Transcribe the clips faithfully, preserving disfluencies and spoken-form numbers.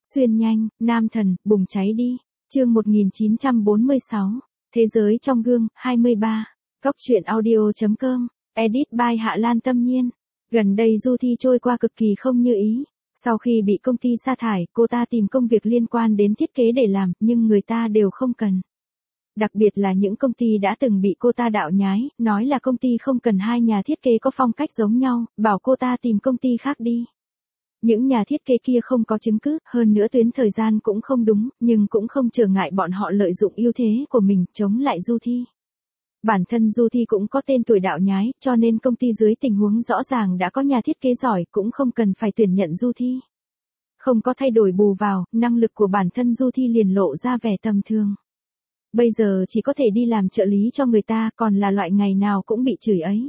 Xuyên nhanh, nam thần, bùng cháy đi. Chương một nghìn chín trăm bốn mươi sáu. Thế giới trong gương, hai mươi ba. Cóc truyện audio chấm com. Edit by Hạ Lan Tâm Nhiên. Gần đây Du Thi trôi qua cực kỳ không như ý. Sau khi bị công ty sa thải, cô ta tìm công việc liên quan đến thiết kế để làm, nhưng người ta đều không cần. Đặc biệt là những công ty đã từng bị cô ta đạo nhái, nói là công ty không cần hai nhà thiết kế có phong cách giống nhau, bảo cô ta tìm công ty khác đi. Những nhà thiết kế kia không có chứng cứ, hơn nữa tuyến thời gian cũng không đúng, nhưng cũng không trở ngại bọn họ lợi dụng ưu thế của mình, chống lại Du Thi. Bản thân Du Thi cũng có tên tuổi đạo nhái, cho nên công ty dưới tình huống rõ ràng đã có nhà thiết kế giỏi, cũng không cần phải tuyển nhận Du Thi. Không có thay đổi bù vào, năng lực của bản thân Du Thi liền lộ ra vẻ tầm thường. Bây giờ chỉ có thể đi làm trợ lý cho người ta, còn là loại ngày nào cũng bị chửi ấy.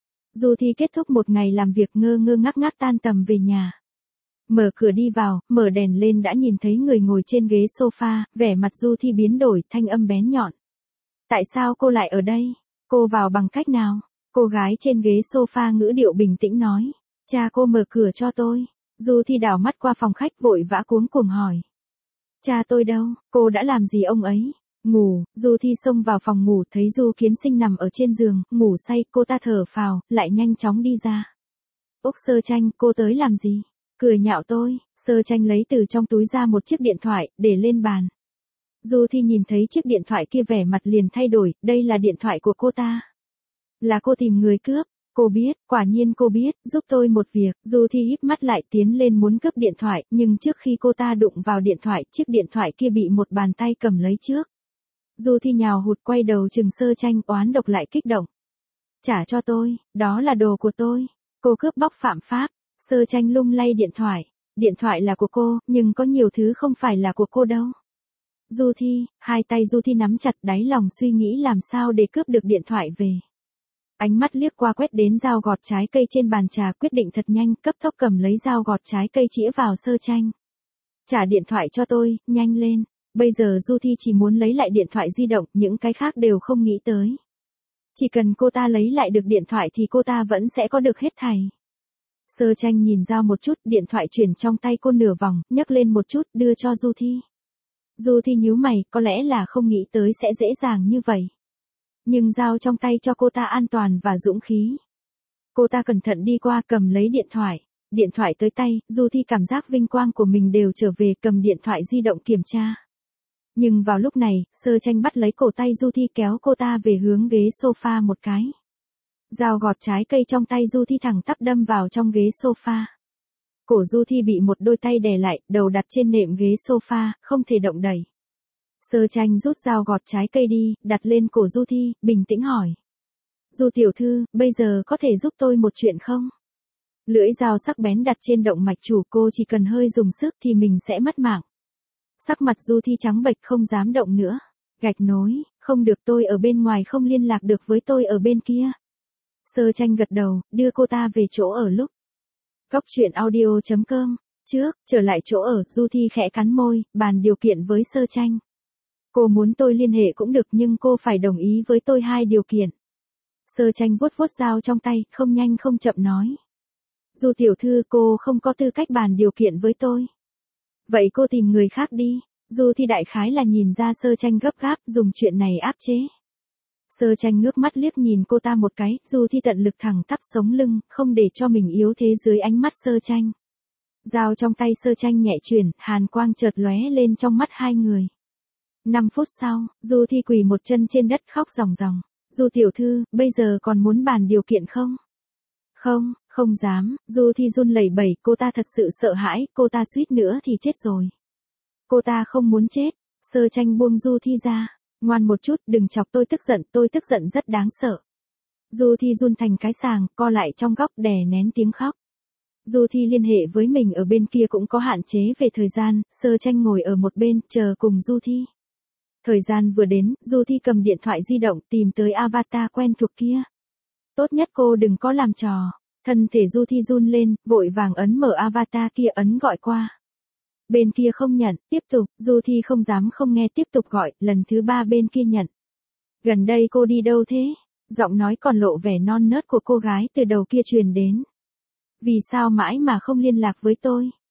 Du Thi kết thúc một ngày làm việc ngơ ngơ ngác ngác tan tầm về nhà. Mở cửa đi vào, mở đèn lên đã nhìn thấy người ngồi trên ghế sofa, vẻ mặt Du Thi biến đổi, thanh âm bén nhọn. Tại sao cô lại ở đây? Cô vào bằng cách nào? Cô gái trên ghế sofa ngữ điệu bình tĩnh nói. Cha cô mở cửa cho tôi. Du Thi đảo mắt qua phòng khách vội vã cuống cuồng hỏi. Cha tôi đâu? Cô đã làm gì ông ấy? Ngủ. Du Thi xông vào phòng ngủ thấy Du Kiến Sinh nằm ở trên giường, ngủ say, cô ta thở phào, lại nhanh chóng đi ra. Úc Sơ Tranh, cô tới làm gì? Cười nhạo tôi. Sơ Tranh lấy từ trong túi ra một chiếc điện thoại, để lên bàn. Du Thi nhìn thấy chiếc điện thoại kia vẻ mặt liền thay đổi, đây là điện thoại của cô ta. Là cô tìm người cướp. Cô biết, quả nhiên cô biết, giúp tôi một việc. Du Thi híp mắt lại tiến lên muốn cướp điện thoại, nhưng trước khi cô ta đụng vào điện thoại, chiếc điện thoại kia bị một bàn tay cầm lấy trước. Du Thi nhào hụt quay đầu chừng Sơ Tranh, oán độc lại kích động. Trả cho tôi, đó là đồ của tôi. Cô cướp bóc phạm pháp. Sơ Tranh lung lay điện thoại. Điện thoại là của cô, nhưng có nhiều thứ không phải là của cô đâu. Du Thi, hai tay Du Thi nắm chặt, đáy lòng suy nghĩ làm sao để cướp được điện thoại về. Ánh mắt liếc qua quét đến dao gọt trái cây trên bàn trà, quyết định thật nhanh, cấp tốc cầm lấy dao gọt trái cây chĩa vào Sơ Tranh. Trả điện thoại cho tôi, nhanh lên. Bây giờ Du Thi chỉ muốn lấy lại điện thoại di động, những cái khác đều không nghĩ tới. Chỉ cần cô ta lấy lại được điện thoại thì cô ta vẫn sẽ có được hết thảy. Sơ Tranh nhìn dao một chút, điện thoại chuyển trong tay cô nửa vòng, nhấc lên một chút, đưa cho Du Thi. Du Thi nhíu mày, có lẽ là không nghĩ tới sẽ dễ dàng như vậy. Nhưng dao trong tay cho cô ta an toàn và dũng khí. Cô ta cẩn thận đi qua cầm lấy điện thoại. Điện thoại tới tay, Du Thi cảm giác vinh quang của mình đều trở về, cầm điện thoại di động kiểm tra. Nhưng vào lúc này, Sơ Tranh bắt lấy cổ tay Du Thi kéo cô ta về hướng ghế sofa một cái. Dao gọt trái cây trong tay Du Thi thẳng tắp đâm vào trong ghế sofa. Cổ Du Thi bị một đôi tay đè lại, đầu đặt trên nệm ghế sofa, không thể động đẩy. Sơ Tranh rút dao gọt trái cây đi, đặt lên cổ Du Thi, bình tĩnh hỏi. Du tiểu thư, bây giờ có thể giúp tôi một chuyện không? Lưỡi dao sắc bén đặt trên động mạch chủ, cô chỉ cần hơi dùng sức thì mình sẽ mất mạng. Sắc mặt Du Thi trắng bệch không dám động nữa. Gạch nối, không được, tôi ở bên ngoài không liên lạc được với tôi ở bên kia. Sơ Tranh gật đầu, đưa cô ta về chỗ ở lúc. Cóc truyện audio chấm com. Trước, trở lại chỗ ở, Du Thi khẽ cắn môi, bàn điều kiện với Sơ Tranh. Cô muốn tôi liên hệ cũng được nhưng cô phải đồng ý với tôi hai điều kiện. Sơ Tranh vuốt vuốt dao trong tay, không nhanh không chậm nói. Du tiểu thư, cô không có tư cách bàn điều kiện với tôi. Vậy cô tìm người khác đi. Du Thi đại khái là nhìn ra Sơ Tranh gấp gáp, dùng chuyện này áp chế. Sơ Tranh ngước mắt liếc nhìn cô ta một cái, Du Thi tận lực thẳng tắp sống lưng, không để cho mình yếu thế dưới ánh mắt Sơ Tranh. Dao trong tay Sơ Tranh nhẹ chuyển, hàn quang chợt lóe lên trong mắt hai người. Năm phút sau, Du Thi quỳ một chân trên đất khóc ròng ròng. Du tiểu thư, bây giờ còn muốn bàn điều kiện không? Không, không dám. Du Thi run lẩy bẩy, cô ta thật sự sợ hãi, cô ta suýt nữa thì chết rồi. Cô ta không muốn chết. Sơ Tranh buông Du Thi ra. Ngoan một chút, đừng chọc tôi tức giận, tôi tức giận rất đáng sợ. Du Thi run thành cái sàng, co lại trong góc đè nén tiếng khóc. Du Thi liên hệ với mình ở bên kia cũng có hạn chế về thời gian, Sơ Tranh ngồi ở một bên, chờ cùng Du Thi. Thời gian vừa đến, Du Thi cầm điện thoại di động tìm tới avatar quen thuộc kia. Tốt nhất cô đừng có làm trò. Thân thể Du Thi run lên, vội vàng ấn mở avatar kia, ấn gọi qua. Bên kia không nhận, tiếp tục, Du Thi không dám không nghe, tiếp tục gọi, lần thứ ba bên kia nhận. Gần đây cô đi đâu thế? Giọng nói còn lộ vẻ non nớt của cô gái từ đầu kia truyền đến. Vì sao mãi mà không liên lạc với tôi?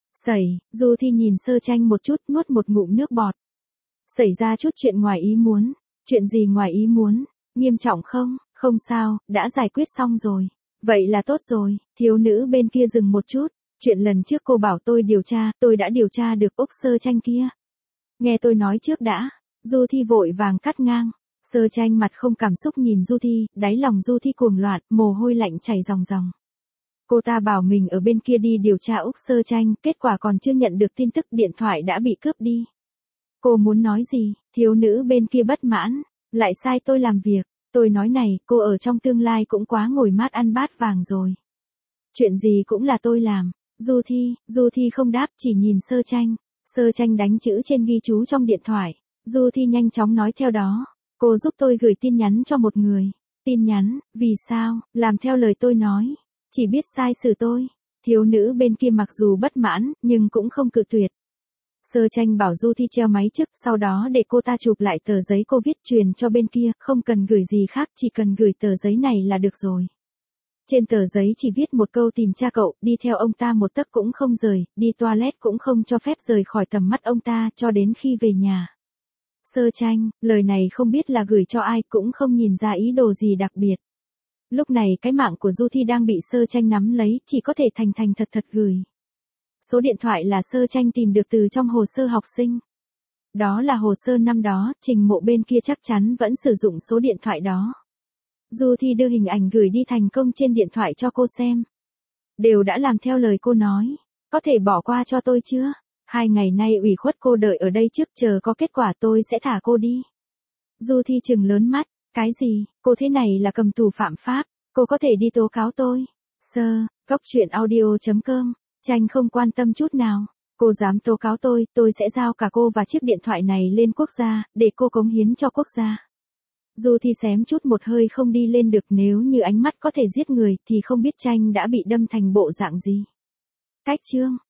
Sẩy, Du Thi nhìn Sơ Tranh một chút, nuốt một ngụm nước bọt. Xảy ra chút chuyện ngoài ý muốn. Chuyện gì ngoài ý muốn? Nghiêm trọng không? Không sao, đã giải quyết xong rồi. Vậy là tốt rồi. Thiếu nữ bên kia dừng một chút. Chuyện lần trước cô bảo tôi điều tra, tôi đã điều tra được Úc Sơ Tranh kia. Nghe tôi nói trước đã. Du Thi vội vàng cắt ngang. Sơ Tranh mặt không cảm xúc nhìn Du Thi, đáy lòng Du Thi cuồng loạn, mồ hôi lạnh chảy ròng ròng. Cô ta bảo mình ở bên kia đi điều tra Úc Sơ Tranh, kết quả còn chưa nhận được tin tức điện thoại đã bị cướp đi. Cô muốn nói gì? Thiếu nữ bên kia bất mãn. Lại sai tôi làm việc. Tôi nói này, cô ở trong tương lai cũng quá ngồi mát ăn bát vàng rồi. Chuyện gì cũng là tôi làm. Du Thi, Du Thi không đáp, chỉ nhìn Sơ Tranh. Sơ Tranh đánh chữ trên ghi chú trong điện thoại. Du Thi nhanh chóng nói theo đó. Cô giúp tôi gửi tin nhắn cho một người. Tin nhắn, vì sao? Làm theo lời tôi nói. Chỉ biết sai xử tôi. Thiếu nữ bên kia mặc dù bất mãn, nhưng cũng không cự tuyệt. Sơ Tranh bảo Du Thi treo máy trước, sau đó để cô ta chụp lại tờ giấy cô viết truyền cho bên kia, không cần gửi gì khác, chỉ cần gửi tờ giấy này là được rồi. Trên tờ giấy chỉ viết một câu tìm cha cậu, đi theo ông ta một tấc cũng không rời, đi toilet cũng không cho phép rời khỏi tầm mắt ông ta cho đến khi về nhà. Sơ Tranh, lời này không biết là gửi cho ai, cũng không nhìn ra ý đồ gì đặc biệt. Lúc này cái mạng của Du Thi đang bị Sơ Tranh nắm lấy, chỉ có thể thành thành thật thật gửi. Số điện thoại là Sơ Tranh tìm được từ trong hồ sơ học sinh. Đó là hồ sơ năm đó, Trình Mộ bên kia chắc chắn vẫn sử dụng số điện thoại đó. Du Thi đưa hình ảnh gửi đi thành công trên điện thoại cho cô xem. Đều đã làm theo lời cô nói. Có thể bỏ qua cho tôi chưa? Hai ngày nay ủy khuất cô đợi ở đây trước, chờ có kết quả tôi sẽ thả cô đi. Du Thi trừng lớn mắt. Cái gì? Cô thế này là cầm tù phạm pháp. Cô có thể đi tố cáo tôi. Sơ, góc truyện audio chấm com. Tranh không quan tâm chút nào. Cô dám tố cáo tôi, tôi sẽ giao cả cô và chiếc điện thoại này lên quốc gia, để cô cống hiến cho quốc gia. Du Thi xém chút một hơi không đi lên được, nếu như ánh mắt có thể giết người thì không biết Tranh đã bị đâm thành bộ dạng gì. Cách chương.